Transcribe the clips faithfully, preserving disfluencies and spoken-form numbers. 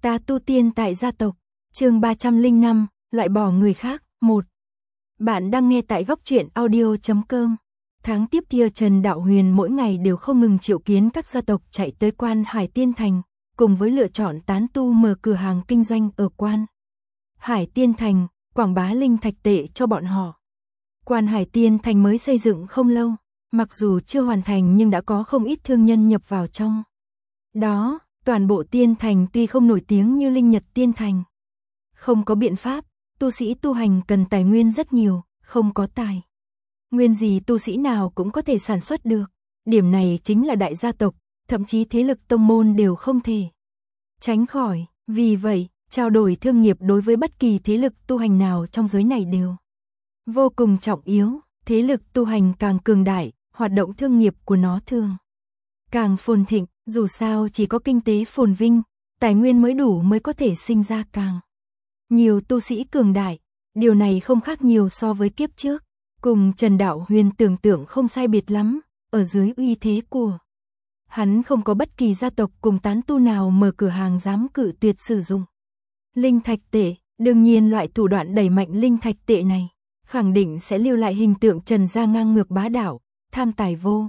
Ta tu tiên tại gia tộc, chương ba trăm lẻ năm, loại bỏ người khác, một. Bạn đang nghe tại góc truyện audio chấm com. Tháng tiếp theo Trần Đạo Huyền mỗi ngày đều không ngừng triệu kiến các gia tộc chạy tới Quan Hải Tiên Thành, cùng với lựa chọn tán tu mở cửa hàng kinh doanh ở Quan Hải Tiên Thành, quảng bá linh thạch tệ cho bọn họ. Quan Hải Tiên Thành mới xây dựng không lâu, mặc dù chưa hoàn thành nhưng đã có không ít thương nhân nhập vào trong. Đó, toàn bộ Tiên Thành tuy không nổi tiếng như Linh Nhật Tiên Thành. Không có biện pháp, tu sĩ tu hành cần tài nguyên rất nhiều, không có tài nguyên gì tu sĩ nào cũng có thể sản xuất được. Điểm này chính là đại gia tộc, thậm chí thế lực tông môn đều không thể tránh khỏi. Vì vậy, trao đổi thương nghiệp đối với bất kỳ thế lực tu hành nào trong giới này đều vô cùng trọng yếu. Thế lực tu hành càng cường đại, hoạt động thương nghiệp của nó thường càng phồn thịnh. Dù sao chỉ có kinh tế phồn vinh, tài nguyên mới đủ mới có thể sinh ra càng nhiều tu sĩ cường đại. Điều này không khác nhiều so với kiếp trước, cùng Trần Đạo Huyền tưởng tượng không sai biệt lắm. Ở dưới uy thế của hắn, không có bất kỳ gia tộc cùng tán tu nào mở cửa hàng dám cự tuyệt sử dụng linh thạch tệ. Đương nhiên loại thủ đoạn đẩy mạnh linh thạch tệ này khẳng định sẽ lưu lại hình tượng Trần gia ngang ngược bá đạo, tham tài vô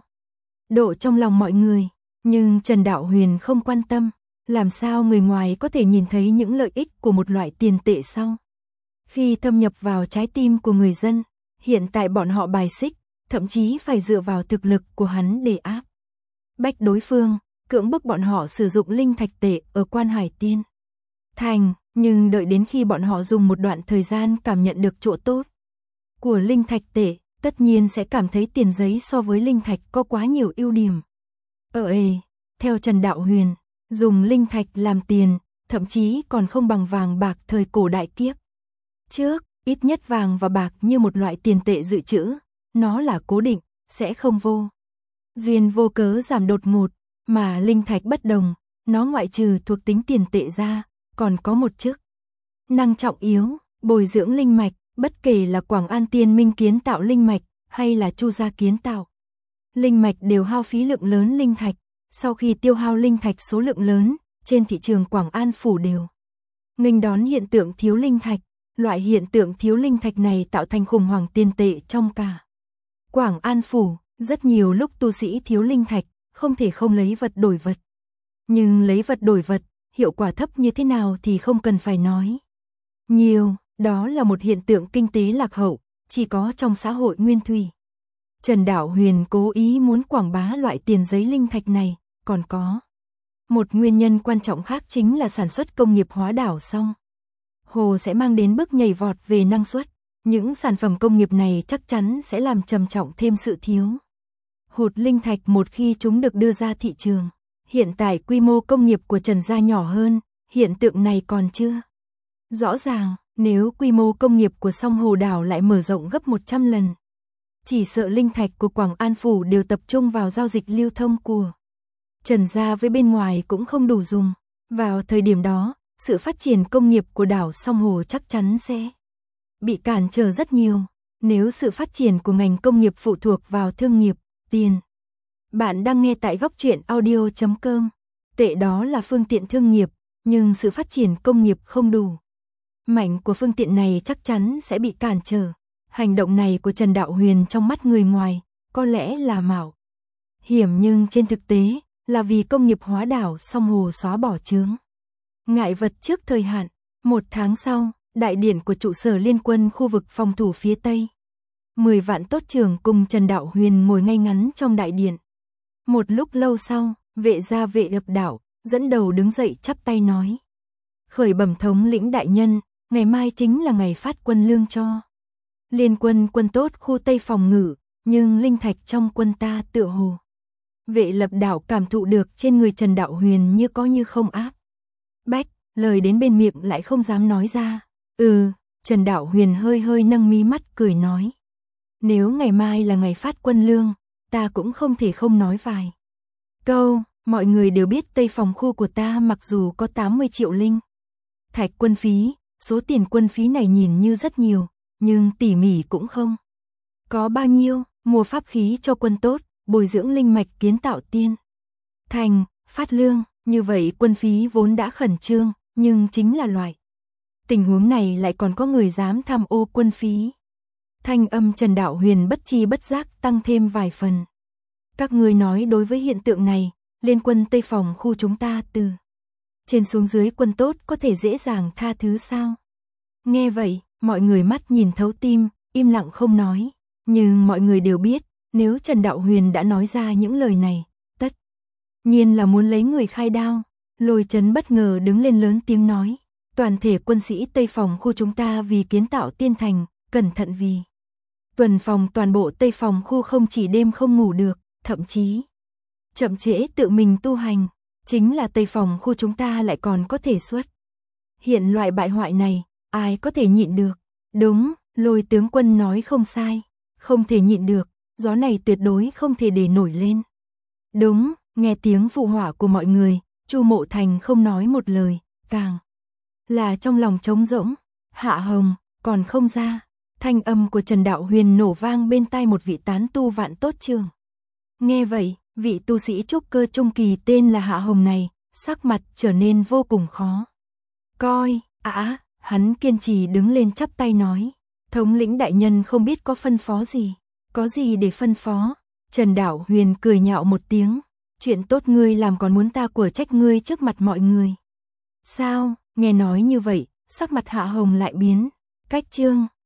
độ trong lòng mọi người. Nhưng Trần Đạo Huyền không quan tâm, làm sao người ngoài có thể nhìn thấy những lợi ích của một loại tiền tệ sau khi thâm nhập vào trái tim của người dân. Hiện tại bọn họ bài xích, thậm chí phải dựa vào thực lực của hắn để áp bách đối phương, cưỡng bức bọn họ sử dụng linh thạch tệ ở Quan Hải Tiên Thành. Nhưng đợi đến khi bọn họ dùng một đoạn thời gian cảm nhận được chỗ tốt của linh thạch tệ, tất nhiên sẽ cảm thấy tiền giấy so với linh thạch có quá nhiều ưu điểm. Ở ê, theo Trần Đạo Huyền, dùng linh thạch làm tiền, thậm chí còn không bằng vàng bạc thời cổ đại kiếp trước. Ít nhất vàng và bạc như một loại tiền tệ dự trữ, nó là cố định, sẽ không vô duyên vô cớ giảm đột ngột. Mà linh thạch bất đồng, nó ngoại trừ thuộc tính tiền tệ ra, còn có một chức năng trọng yếu, bồi dưỡng linh mạch. Bất kể là Quảng An Tiên Minh kiến tạo linh mạch, hay là Chu gia kiến tạo linh mạch đều hao phí lượng lớn linh thạch. Sau khi tiêu hao linh thạch số lượng lớn, trên thị trường Quảng An phủ đều nghênh đón hiện tượng thiếu linh thạch. Loại hiện tượng thiếu linh thạch này tạo thành khủng hoảng tiền tệ trong cả Quảng An phủ. Rất nhiều lúc tu sĩ thiếu linh thạch, không thể không lấy vật đổi vật. Nhưng lấy vật đổi vật, hiệu quả thấp như thế nào thì không cần phải nói nhiều. Đó là một hiện tượng kinh tế lạc hậu, chỉ có trong xã hội nguyên thủy. Trần Đạo Huyền cố ý muốn quảng bá loại tiền giấy linh thạch này, còn có một nguyên nhân quan trọng khác, chính là sản xuất công nghiệp hóa đảo xong hồ sẽ mang đến bước nhảy vọt về năng suất. Những sản phẩm công nghiệp này chắc chắn sẽ làm trầm trọng thêm sự thiếu hụt linh thạch một khi chúng được đưa ra thị trường. Hiện tại quy mô công nghiệp của Trần gia nhỏ hơn, hiện tượng này còn chưa rõ ràng. Nếu quy mô công nghiệp của Song Hồ đảo lại mở rộng gấp một trăm lần, chỉ sợ linh thạch của Quảng An phủ đều tập trung vào giao dịch lưu thông của Trần gia với bên ngoài cũng không đủ dùng. Vào thời điểm đó, sự phát triển công nghiệp của đảo Song Hồ chắc chắn sẽ bị cản trở rất nhiều. Nếu sự phát triển của ngành công nghiệp phụ thuộc vào thương nghiệp, tiền. Bạn đang nghe tại góc truyện audio chấm com. Tệ đó là phương tiện thương nghiệp, nhưng sự phát triển công nghiệp không đủ mạnh của phương tiện này chắc chắn sẽ bị cản trở. Hành động này của Trần Đạo Huyền trong mắt người ngoài có lẽ là mạo hiểm, nhưng trên thực tế là vì công nghiệp hóa đảo Song Hồ xóa bỏ chướng ngại vật trước thời hạn. Một tháng sau, đại điện của trụ sở liên quân khu vực phòng thủ phía Tây. Mười vạn tốt trưởng cùng Trần Đạo Huyền ngồi ngay ngắn trong đại điện. Một lúc lâu sau, vệ gia Vệ Lập Đạo dẫn đầu đứng dậy chắp tay nói: khởi bẩm thống lĩnh đại nhân, ngày mai chính là ngày phát quân lương cho liên quân quân tốt khu Tây phòng ngự, nhưng linh thạch trong quân ta tựa hồ. Vệ Lập Đạo cảm thụ được trên người Trần Đạo Huyền như có như không áp bách, lời đến bên miệng lại không dám nói ra. Ừ, Trần Đạo Huyền hơi hơi nâng mí mắt cười nói: nếu ngày mai là ngày phát quân lương, ta cũng không thể không nói vài câu. Mọi người đều biết Tây phòng khu của ta mặc dù có tám mươi triệu linh thạch quân phí, số tiền quân phí này nhìn như rất nhiều, nhưng tỉ mỉ cũng không có bao nhiêu. Mua pháp khí cho quân tốt, bồi dưỡng linh mạch kiến tạo tiên thành, phát lương, như vậy quân phí vốn đã khẩn trương, nhưng chính là loại tình huống này lại còn có người dám tham ô quân phí. Thanh âm Trần Đạo Huyền bất chi bất giác tăng thêm vài phần. Các ngươi nói đối với hiện tượng này, liên quân Tây Phòng khu chúng ta từ trên xuống dưới quân tốt có thể dễ dàng tha thứ sao? Nghe vậy, mọi người mắt nhìn thấu tim, im lặng không nói. Nhưng mọi người đều biết, nếu Trần Đạo Huyền đã nói ra những lời này, tất nhiên là muốn lấy người khai đao. Lôi Chấn bất ngờ đứng lên lớn tiếng nói. Toàn thể quân sĩ Tây Phòng khu chúng ta vì kiến tạo tiên thành, cẩn thận vì tuần phòng toàn bộ Tây Phòng khu không chỉ đêm không ngủ được, thậm chí chậm trễ tự mình tu hành. Chính là Tây Phòng khu chúng ta lại còn có thể xuất hiện loại bại hoại này, ai có thể nhịn được? Đúng, Lôi tướng quân nói không sai, không thể nhịn được, gió này tuyệt đối không thể để nổi lên. Đúng, nghe tiếng phụ họa của mọi người, Chu Mộ Thành không nói một lời, càng là trong lòng trống rỗng. Hạ Hồng, còn không ra. Thanh âm của Trần Đạo Huyền nổ vang bên tai một vị tán tu vạn tốt trường. Nghe vậy, vị tu sĩ trúc cơ trung kỳ tên là Hạ Hồng này, sắc mặt trở nên vô cùng khó coi. Ả, hắn kiên trì đứng lên chắp tay nói. Thống lĩnh đại nhân không biết có phân phó gì. Có gì để phân phó? Trần Đạo Huyền cười nhạo một tiếng. Chuyện tốt ngươi làm còn muốn ta của trách ngươi trước mặt mọi người. Sao? Nghe nói như vậy, sắc mặt Hạ Hồng lại biến. Cách chương